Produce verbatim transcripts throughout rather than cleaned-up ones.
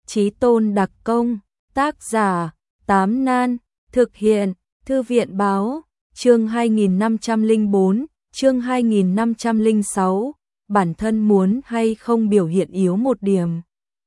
Chí tôn đặc công, tác giả, Tám Nan, thực hiện, Thư viện báo, chương hai nghìn năm trăm lẻ bốn, chương hai nghìn năm trăm lẻ sáu, bản thân muốn hay không biểu hiện yếu một điểm.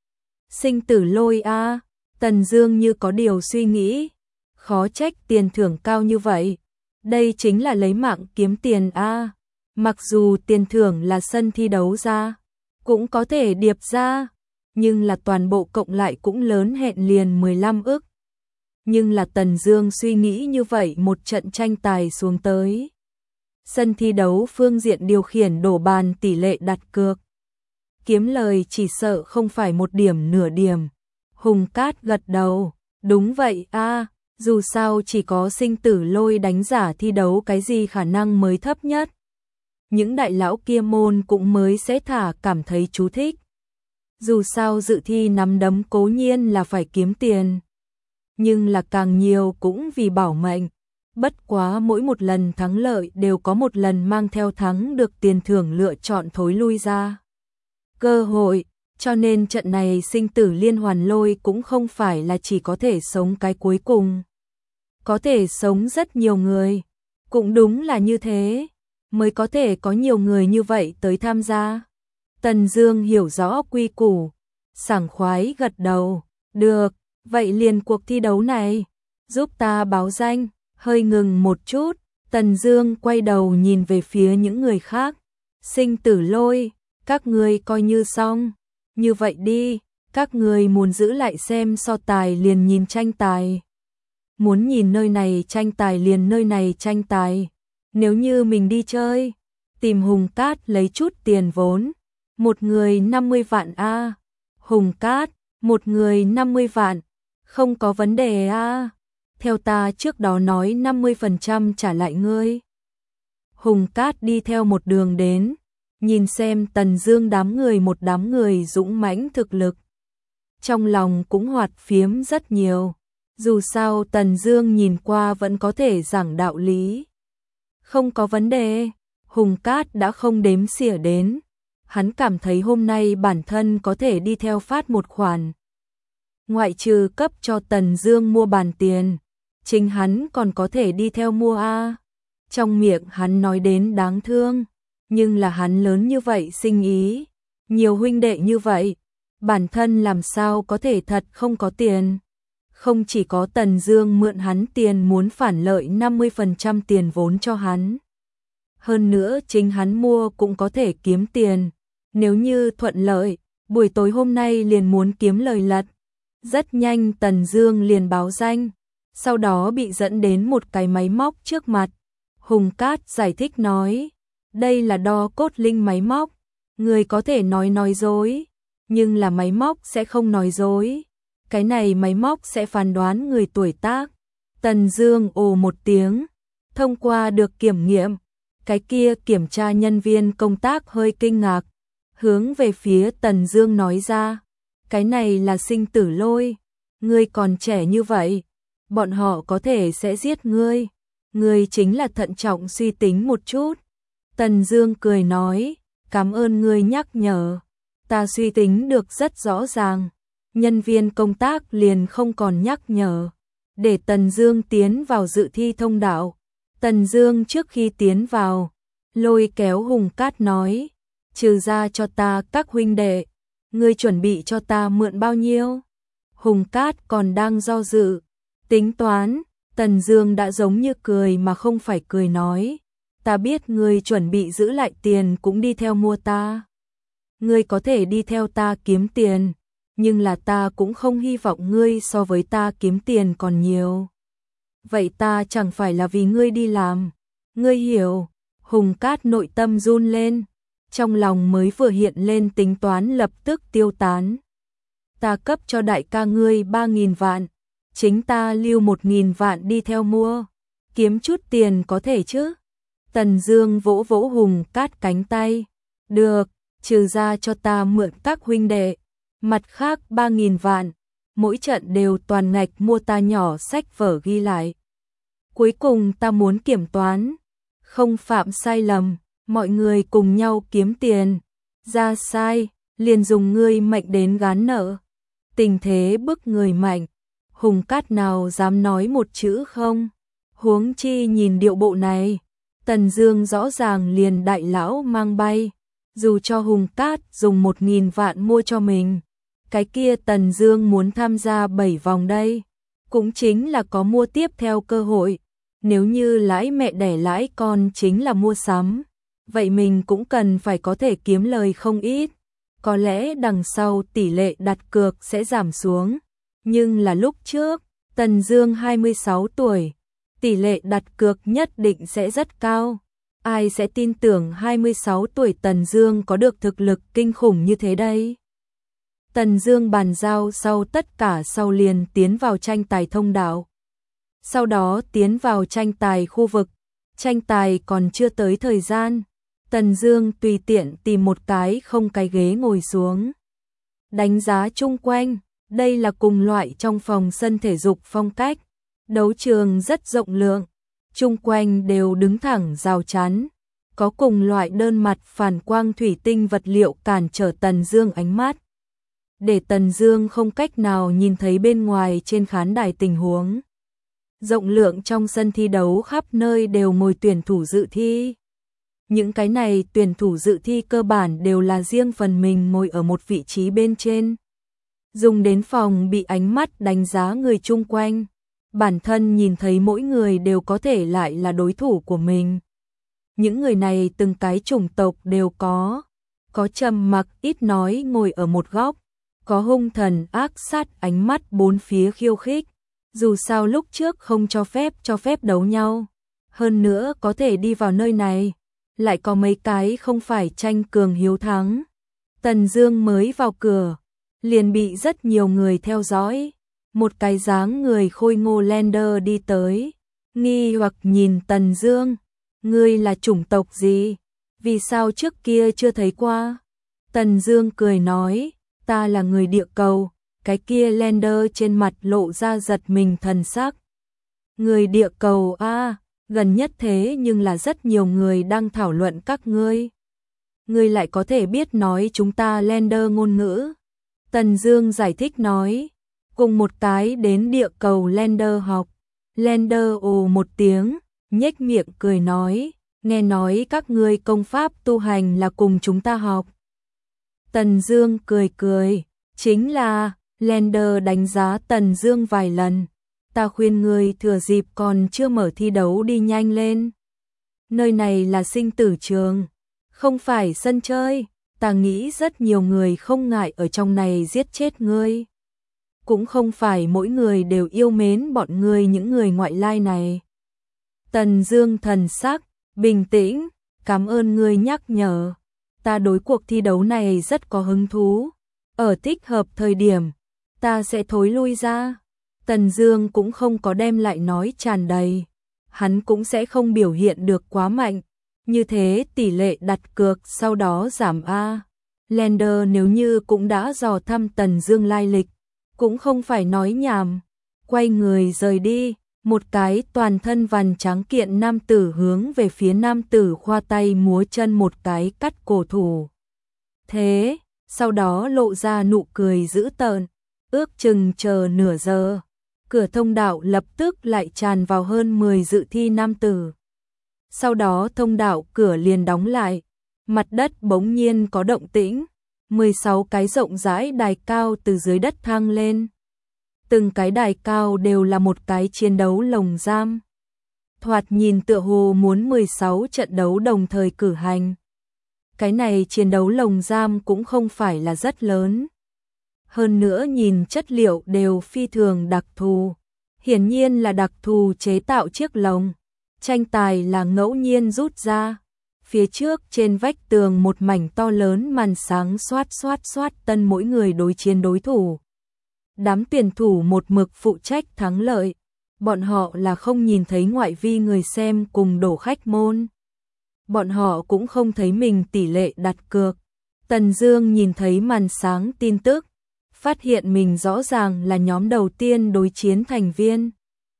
Sinh tử lôi a, Tần Dương như có điều suy nghĩ, khó trách tiền thưởng cao như vậy, đây chính là lấy mạng kiếm tiền a, mặc dù tiền thưởng là sân thi đấu ra, cũng có thể điệp ra, nhưng là toàn bộ cộng lại cũng lớn hẹn liền mười lăm ức. Nhưng là Tần Dương suy nghĩ như vậy một trận tranh tài xuống tới. Sân thi đấu phương diện điều khiển đổ bàn tỷ lệ đặt cược. Kiếm lời chỉ sợ không phải một điểm nửa điểm. Hùng Cát gật đầu, đúng vậy a, dù sao chỉ có sinh tử lôi đánh giả thi đấu cái gì khả năng mới thấp nhất. Những đại lão kia môn cũng mới sẽ thả cảm thấy chú thích. Dù sao dự thi nắm đấm cố nhiên là phải kiếm tiền, nhưng là càng nhiều cũng vì bảo mệnh. Bất quá mỗi một lần thắng lợi đều có một lần mang theo thắng được tiền thưởng lựa chọn thối lui ra cơ hội, cho nên trận này sinh tử liên hoàn lôi cũng không phải là chỉ có thể sống cái cuối cùng. Có thể sống rất nhiều người, cũng đúng là như thế, mới có thể có nhiều người như vậy tới tham gia. Tần Dương hiểu rõ quy củ, sảng khoái gật đầu, được, vậy liền cuộc thi đấu này, giúp ta báo danh. Hơi ngừng một chút, Tần Dương quay đầu nhìn về phía những người khác. Sinh tử lôi, các ngươi coi như xong. Như vậy đi, các ngươi muốn giữ lại xem so tài liền nhìn tranh tài. Muốn nhìn nơi này tranh tài liền nơi này tranh tài. Nếu như mình đi chơi, tìm Hùng Cát lấy chút tiền vốn. Một người năm mươi vạn a. Hùng Cát, một người năm mươi vạn. Không có vấn đề a. Theo ta trước đó nói năm mươi phần trăm trả lại ngươi. Hùng Cát đi theo một đường đến, nhìn xem Tần Dương đám người một đám người dũng mãnh thực lực. Trong lòng cũng hoạt phiếm rất nhiều, dù sao Tần Dương nhìn qua vẫn có thể giảng đạo lý. Không có vấn đề, Hùng Cát đã không đếm xỉa đến. Hắn cảm thấy hôm nay bản thân có thể đi theo phát một khoản. Ngoại trừ cấp cho Tần Dương mua bàn tiền, chính hắn còn có thể đi theo mua a. Trong miệng hắn nói đến đáng thương, nhưng là hắn lớn như vậy sinh ý, nhiều huynh đệ như vậy, bản thân làm sao có thể thật không có tiền. Không chỉ có Tần Dương mượn hắn tiền muốn phản lợi năm mươi phần trăm tiền vốn cho hắn. Hơn nữa chính hắn mua cũng có thể kiếm tiền, nếu như thuận lợi, buổi tối hôm nay liền muốn kiếm lời lật. Rất nhanh Tần Dương liền báo danh, sau đó bị dẫn đến một cái máy móc trước mặt. Hùng Cát giải thích nói, đây là đo cốt linh máy móc, người có thể nói nói dối, nhưng là máy móc sẽ không nói dối. Cái này máy móc sẽ phán đoán người tuổi tác. Tần Dương ồ một tiếng, thông qua được kiểm nghiệm. Cái kia kiểm tra nhân viên công tác hơi kinh ngạc, hướng về phía Tần Dương nói ra, cái này là sinh tử lôi, ngươi còn trẻ như vậy, bọn họ có thể sẽ giết ngươi, ngươi chính là thận trọng suy tính một chút. Tần Dương cười nói, cảm ơn ngươi nhắc nhở, ta suy tính được rất rõ ràng. Nhân viên công tác liền không còn nhắc nhở, để Tần Dương tiến vào dự thi thông đạo. Tần Dương trước khi tiến vào, lôi kéo Hùng Cát nói, trừ ra cho ta các huynh đệ, ngươi chuẩn bị cho ta mượn bao nhiêu? Hùng Cát còn đang do dự, tính toán. Tần Dương đã giống như cười mà không phải cười nói, ta biết ngươi chuẩn bị giữ lại tiền cũng đi theo mua ta. Ngươi có thể đi theo ta kiếm tiền, nhưng là ta cũng không hy vọng ngươi so với ta kiếm tiền còn nhiều. Vậy ta chẳng phải là vì ngươi đi làm, ngươi hiểu. Hùng Cát nội tâm run lên, trong lòng mới vừa hiện lên tính toán lập tức tiêu tán. Ta cấp cho đại ca ngươi ba nghìn vạn, chính ta lưu một nghìn vạn đi theo mua, kiếm chút tiền có thể chứ? Tần Dương vỗ vỗ Hùng Cát cánh tay, được, trừ ra cho ta mượn các huynh đệ, mặt khác ba nghìn vạn, mỗi trận đều toàn ngạch mua ta nhỏ sách vở ghi lại. Cuối cùng ta muốn kiểm toán, không phạm sai lầm, mọi người cùng nhau kiếm tiền, ra sai, liền dùng ngươi mệnh đến gán nợ. tình thế bức người mạnh, Hùng Cát nào dám nói một chữ không? Huống chi nhìn điệu bộ này, Tần Dương rõ ràng liền đại lão mang bay, dù cho Hùng Cát dùng một nghìn vạn mua cho mình, cái kia Tần Dương muốn tham gia bảy vòng đây, cũng chính là có mua tiếp theo cơ hội, nếu như lãi mẹ đẻ lãi con chính là mua sắm, vậy mình cũng cần phải có thể kiếm lời không ít, có lẽ đằng sau tỷ lệ đặt cược sẽ giảm xuống, nhưng là lúc trước, Tần Dương hai mươi sáu tuổi, tỷ lệ đặt cược nhất định sẽ rất cao. Ai sẽ tin tưởng hai mươi sáu tuổi Tần Dương có được thực lực kinh khủng như thế đây? Tần Dương bàn giao sau tất cả sau liền tiến vào tranh tài thông đạo. Sau đó tiến vào tranh tài khu vực. Tranh tài còn chưa tới thời gian. Tần Dương tùy tiện tìm một cái không cái ghế ngồi xuống. Đánh giá chung quanh, đây là cùng loại trong phòng sân thể dục phong cách. Đấu trường rất rộng lượng. Chung quanh đều đứng thẳng rào chắn, có cùng loại đơn mặt phản quang thủy tinh vật liệu cản trở Tần Dương ánh mắt, để Tần Dương không cách nào nhìn thấy bên ngoài trên khán đài tình huống. Rộng lượng trong sân thi đấu khắp nơi đều ngồi tuyển thủ dự thi. Những cái này tuyển thủ dự thi cơ bản đều là riêng phần mình ngồi ở một vị trí bên trên, dùng đến phòng bị ánh mắt đánh giá người chung quanh. Bản thân nhìn thấy mỗi người đều có thể lại là đối thủ của mình. Những người này từng cái chủng tộc đều có, có trầm mặc ít nói ngồi ở một góc, có hung thần ác sát ánh mắt bốn phía khiêu khích. Dù sao lúc trước không cho phép cho phép đấu nhau, hơn nữa có thể đi vào nơi này, lại có mấy cái không phải tranh cường hiếu thắng. Tần Dương mới vào cửa, liền bị rất nhiều người theo dõi. Một cái dáng người khôi ngô Lander đi tới, nghi hoặc nhìn Tần Dương, ngươi là chủng tộc gì? Vì sao trước kia chưa thấy qua? Tần Dương cười nói, ta là người địa cầu. Cái kia Lander trên mặt lộ ra giật mình thần sắc. Người địa cầu a, à, gần nhất thế nhưng là rất nhiều người đang thảo luận các ngươi. Ngươi lại có thể biết nói chúng ta Lander ngôn ngữ. Tần Dương giải thích nói, cùng một cái đến địa cầu Lander học. Lander ồ một tiếng, nhếch miệng cười nói, nghe nói các ngươi công pháp tu hành là cùng chúng ta học. Tần Dương cười cười, chính là, Lander đánh giá Tần Dương vài lần, ta khuyên ngươi thừa dịp còn chưa mở thi đấu đi nhanh lên. Nơi này là sinh tử trường, không phải sân chơi, ta nghĩ rất nhiều người không ngại ở trong này giết chết ngươi. Cũng không phải mỗi người đều yêu mến bọn ngươi những người ngoại lai này. Tần Dương thần sắc bình tĩnh, cảm ơn ngươi nhắc nhở, ta đối cuộc thi đấu này rất có hứng thú, ở thích hợp thời điểm, ta sẽ thối lui ra. Tần Dương cũng không có đem lại nói tràn đầy, hắn cũng sẽ không biểu hiện được quá mạnh, như thế tỷ lệ đặt cược sau đó giảm a. Lander nếu như cũng đã dò thăm Tần Dương lai lịch, cũng không phải nói nhảm, quay người rời đi, một cái toàn thân vằn trắng kiện nam tử hướng về phía nam tử khoa tay múa chân một cái cắt cổ thủ. Thế, sau đó lộ ra nụ cười dữ tợn, ước chừng chờ nửa giờ, cửa thông đạo lập tức lại tràn vào hơn mười dự thi nam tử. Sau đó thông đạo cửa liền đóng lại, mặt đất bỗng nhiên có động tĩnh. mười sáu cái rộng rãi đài cao từ dưới đất thăng lên. Từng cái đài cao đều là một cái chiến đấu lồng giam. Thoạt nhìn tựa hồ muốn mười sáu trận đấu đồng thời cử hành. Cái này chiến đấu lồng giam cũng không phải là rất lớn. Hơn nữa nhìn chất liệu đều phi thường đặc thù. Hiển nhiên là đặc thù chế tạo chiếc lồng. Tranh tài là ngẫu nhiên rút ra. Phía trước trên vách tường một mảnh to lớn màn sáng xoát xoát xoát tân mỗi người đối chiến đối thủ. Đám tuyển thủ một mực phụ trách thắng lợi. Bọn họ là không nhìn thấy ngoại vi người xem cùng đổ khách môn. Bọn họ cũng không thấy mình tỷ lệ đặt cược. Tần Dương nhìn thấy màn sáng tin tức, phát hiện mình rõ ràng là nhóm đầu tiên đối chiến thành viên.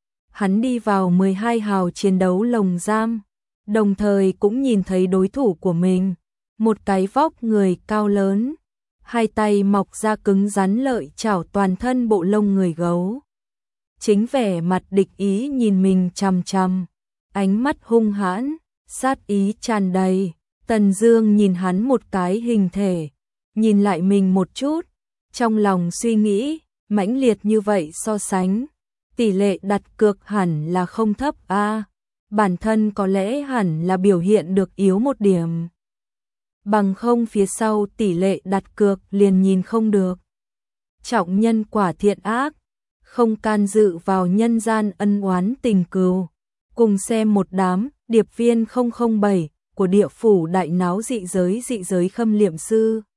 Hắn đi vào mười hai hào chiến đấu lồng giam, đồng thời cũng nhìn thấy đối thủ của mình, một cái vóc người cao lớn. hai tay mọc ra cứng rắn lợi chảo toàn thân bộ lông người gấu. Chính vẻ mặt địch ý nhìn mình chằm chằm, ánh mắt hung hãn, sát ý tràn đầy. Tần Dương nhìn hắn một cái hình thể, nhìn lại mình một chút, trong lòng suy nghĩ, mãnh liệt như vậy so sánh, tỷ lệ đặt cược hẳn là không thấp a, à, bản thân có lẽ hẳn là biểu hiện được yếu một điểm. Bằng không phía sau tỷ lệ đặt cược liền nhìn không được. Trọng nhân quả thiện ác, không can dự vào nhân gian ân oán tình cừu. Cùng xem một đám điệp viên không không bảy của địa phủ đại náo dị giới dị giới khâm liệm sư.